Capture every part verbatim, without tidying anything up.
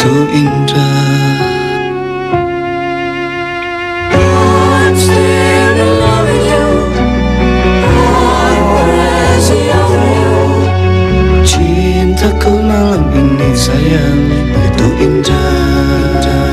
begitu indah. I'm still in love with you. I'm crazy over you. Cintaku malam ini sayang begitu indah.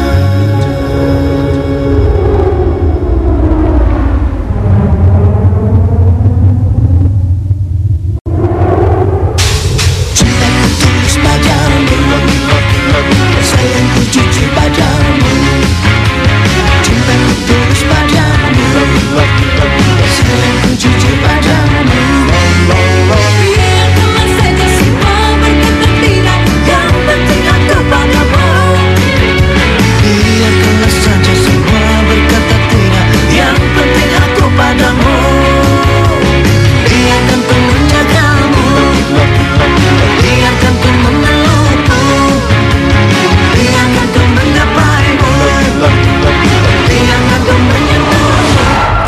Sayangku jujur padamu, cintaku tulus padamu, sayangku jujur padamu. Biarkanlah saja semua berkata tidak, yang penting aku padamu. Biarkanlah saja semua berkata tidak, yang penting aku padamu. Biarkan ku menjagamu, biarkan ku memelukmu, biarkan ku menggapaimu, biarkan ku menyentuhmu.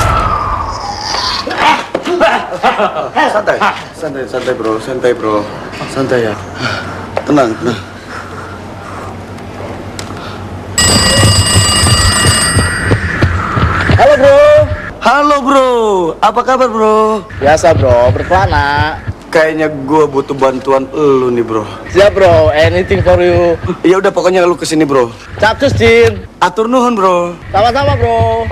Santai, santai, santai bro, santai bro, santai ya. Tenang, tenang. Halo bro. Halo bro, apa kabar bro? Biasa bro, berkelana. Kayaknya gue butuh bantuan lu nih bro. Siap bro, anything for you. Ya udah pokoknya lu kesini bro. Capcus Jin. Atur nuhun bro. Sama-sama bro.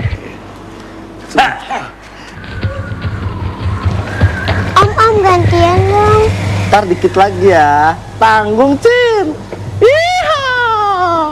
Om-om gantian dong. Ntar dikit lagi ya. Tanggung Cin. Iha.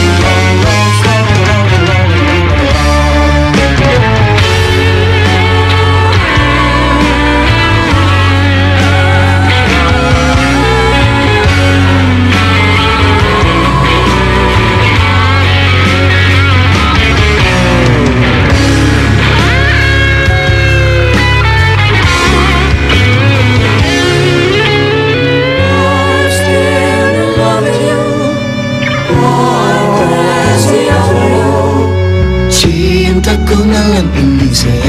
I'm still in love with you. I'm crazy over you. Cintaku malam ini sayang